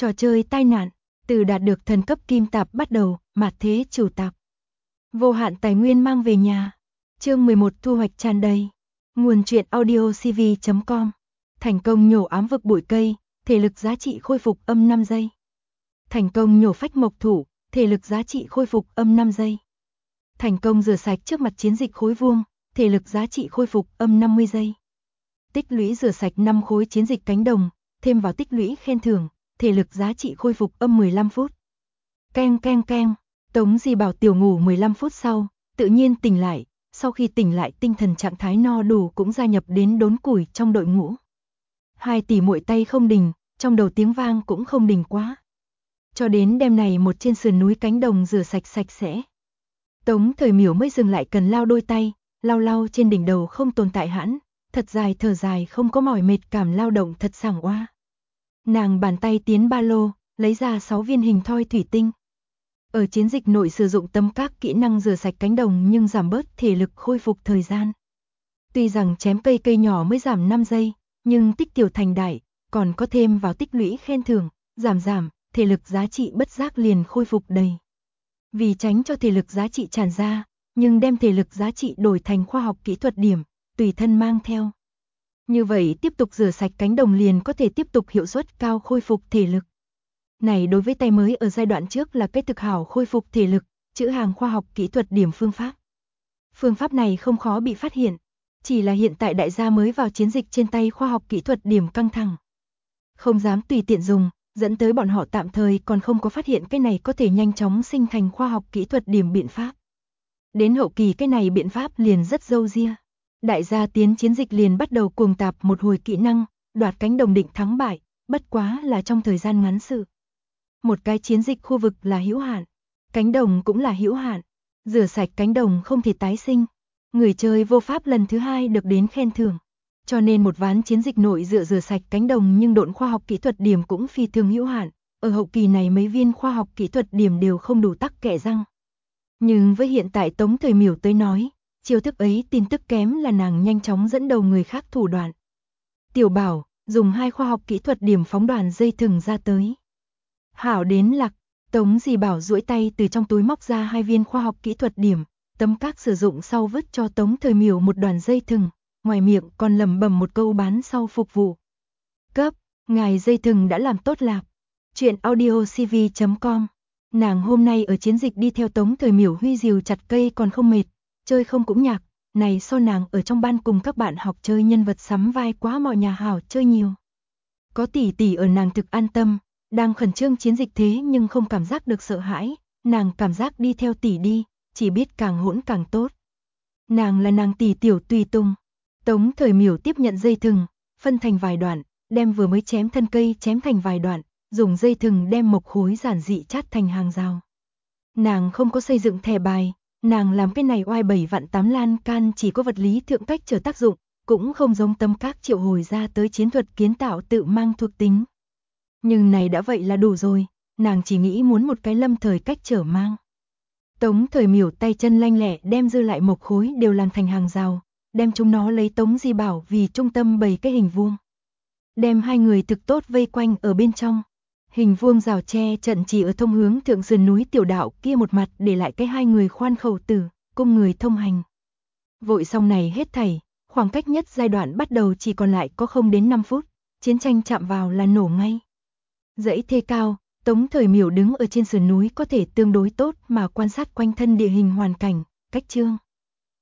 Trò chơi tai nạn, từ đạt được thần cấp kim tạp bắt đầu, mạt thế chủ tạp. Vô hạn tài nguyên mang về nhà. Chương 11 thu hoạch tràn đầy. Nguồn truyện audio cv.com. Thành công nhổ ám vực bụi cây, thể lực giá trị khôi phục âm 5 giây. Thành công nhổ phách mộc thủ, thể lực giá trị khôi phục âm 5 giây. Thành công rửa sạch trước mặt chiến dịch khối vuông, thể lực giá trị khôi phục âm 50 giây. Tích lũy rửa sạch 5 khối chiến dịch cánh đồng, thêm vào tích lũy khen thưởng, thể lực giá trị khôi phục âm 15 phút. Keng keng keng, Tống Di Bảo tiểu ngủ 15 phút sau, tự nhiên tỉnh lại, sau khi tỉnh lại tinh thần trạng thái no đủ cũng gia nhập đến đốn củi trong đội ngũ. 2 tỷ muội tay không đình, trong đầu tiếng vang cũng không đình quá. Cho đến đêm này một trên sườn núi cánh đồng rửa sạch sạch sẽ. Tống Thời Miểu mới dừng lại cần lao đôi tay, lau trên đỉnh đầu không tồn tại hãn, thật dài thở dài không có mỏi mệt cảm lao động thật sảng oa. Nàng bàn tay tiến ba lô, lấy ra 6 viên hình thoi thủy tinh. Ở chiến dịch nội sử dụng tấm các kỹ năng rửa sạch cánh đồng nhưng giảm bớt thể lực khôi phục thời gian. Tuy rằng chém cây nhỏ mới giảm 5 giây, nhưng tích tiểu thành đại, còn có thêm vào tích lũy khen thưởng, giảm, thể lực giá trị bất giác liền khôi phục đầy. Vì tránh cho thể lực giá trị tràn ra, nhưng đem thể lực giá trị đổi thành khoa học kỹ thuật điểm, tùy thân mang theo. Như vậy tiếp tục rửa sạch cánh đồng liền có thể tiếp tục hiệu suất cao khôi phục thể lực. Này đối với tay mới ở giai đoạn trước là cái thực hảo khôi phục thể lực, chữ hàng khoa học kỹ thuật điểm phương pháp. Phương pháp này không khó bị phát hiện, chỉ là hiện tại đại gia mới vào chiến dịch trên tay khoa học kỹ thuật điểm căng thẳng. Không dám tùy tiện dùng, dẫn tới bọn họ tạm thời còn không có phát hiện cái này có thể nhanh chóng sinh thành khoa học kỹ thuật điểm biện pháp. Đến hậu kỳ cái này biện pháp liền rất râu ria. Đại gia tiến chiến dịch liền bắt đầu cuồng tạp một hồi kỹ năng, đoạt cánh đồng định thắng bại, bất quá là trong thời gian ngắn sự. Một cái chiến dịch khu vực là hữu hạn, cánh đồng cũng là hữu hạn, rửa sạch cánh đồng không thể tái sinh. Người chơi vô pháp lần thứ 2 được đến khen thưởng. Cho nên một ván chiến dịch nội rửa sạch cánh đồng nhưng độn khoa học kỹ thuật điểm cũng phi thường hữu hạn, ở hậu kỳ này mấy viên khoa học kỹ thuật điểm đều không đủ tắc kẻ răng. Nhưng với hiện tại Tống Thời Miểu tới nói, chiêu thức ấy tin tức kém là nàng nhanh chóng dẫn đầu người khác thủ đoạn. Tiểu Bảo, dùng 2 khoa học kỹ thuật điểm phóng đoàn dây thừng ra tới. Hảo đến lạc, Tống Di Bảo duỗi tay từ trong túi móc ra 2 viên khoa học kỹ thuật điểm, tấm các sử dụng sau vứt cho Tống Thời Miểu một đoàn dây thừng, ngoài miệng còn lẩm bẩm một câu bán sau phục vụ. Cấp, ngài dây thừng đã làm tốt lạp. Chuyện audio cv.com. Nàng hôm nay ở chiến dịch đi theo Tống Thời Miểu huy diều chặt cây còn không mệt, chơi không cũng nhạc, này so nàng ở trong ban cùng các bạn học chơi nhân vật sắm vai quá mọi nhà hảo chơi nhiều. Có tỷ ở nàng thực an tâm, đang khẩn trương chiến dịch thế nhưng không cảm giác được sợ hãi, nàng cảm giác đi theo tỷ đi, chỉ biết càng hỗn càng tốt. Nàng là nàng tỷ tiểu tùy tùng. Tống Thời Miểu tiếp nhận dây thừng, phân thành vài đoạn, đem vừa mới chém thân cây chém thành vài đoạn, dùng dây thừng đem mộc khối giản dị chát thành hàng rào. Nàng không có xây dựng thẻ bài, nàng làm cái này oai 7 vạn 8 lan can chỉ có vật lý thượng cách trở tác dụng, cũng không giống tấm các triệu hồi ra tới chiến thuật kiến tạo tự mang thuộc tính. Nhưng này đã vậy là đủ rồi, nàng chỉ nghĩ muốn một cái lâm thời cách trở mang. Tống Thời Miểu tay chân lanh lẹ đem dư lại mộc khối đều làm thành hàng rào, đem chúng nó lấy Tống Di Bảo vì trung tâm bày cái hình vuông. Đem 2 người thực tốt vây quanh ở bên trong. Hình vuông rào che trận chỉ ở thông hướng thượng sườn núi tiểu đạo kia một mặt để lại cái 2 người khoan khẩu tử, cung người thông hành. Vội xong này hết thảy, khoảng cách nhất giai đoạn bắt đầu chỉ còn lại có không đến 5 phút, chiến tranh chạm vào là nổ ngay. Dãy thê cao, Tống Thời Miểu đứng ở trên sườn núi có thể tương đối tốt mà quan sát quanh thân địa hình hoàn cảnh, cách chương.